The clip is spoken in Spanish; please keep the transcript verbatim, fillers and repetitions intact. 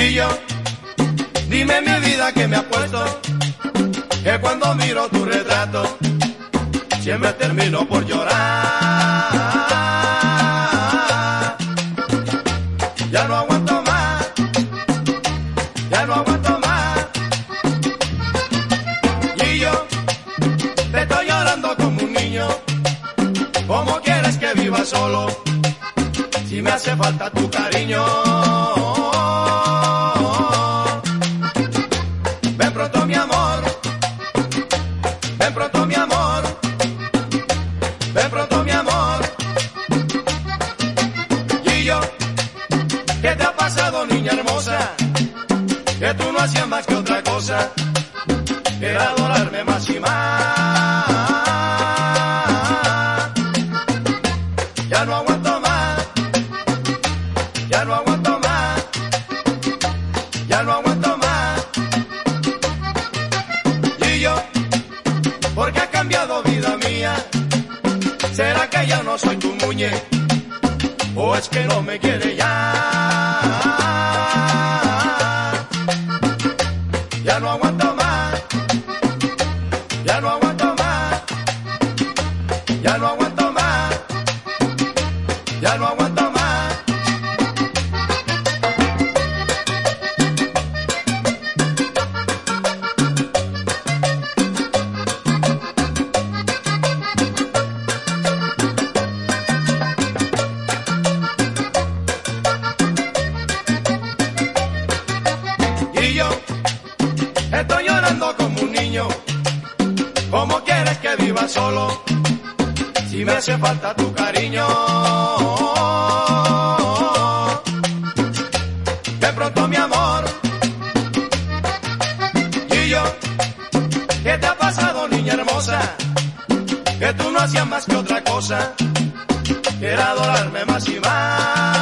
Y yo, dime mi vida que me ha puesto, que cuando miro tu retrato, siempre termino por llorar. Ya no aguanto más, ya no aguanto más. Y yo, te estoy llorando como un niño. ¿Cómo quieres que viva solo? Si me hace falta tu cariño. Ven pronto mi amor, ven pronto mi amor, ven pronto mi amor. Y yo, ¿qué te ha pasado, niña hermosa? Que tú no hacías más que otra cosa, que era adorarme más y más. Ya no aguanto más, ya no aguanto más, ya no aguanto más. Y yo, ¿por qué ha cambiado vida mía? ¿Será que ya no soy tu muñe? ¿O es que no me quiere ya? Ya no aguanto más, ya no aguanto más, ya no aguanto más, ya no aguanto más. Y yo estoy llorando como un niño. ¿Cómo quieres que viva solo? Si me hace falta tu cariño. Ven pronto mi amor. Y yo, ¿qué te ha pasado, niña hermosa? Que tú no hacías más que otra cosa, que era adorarme más y más.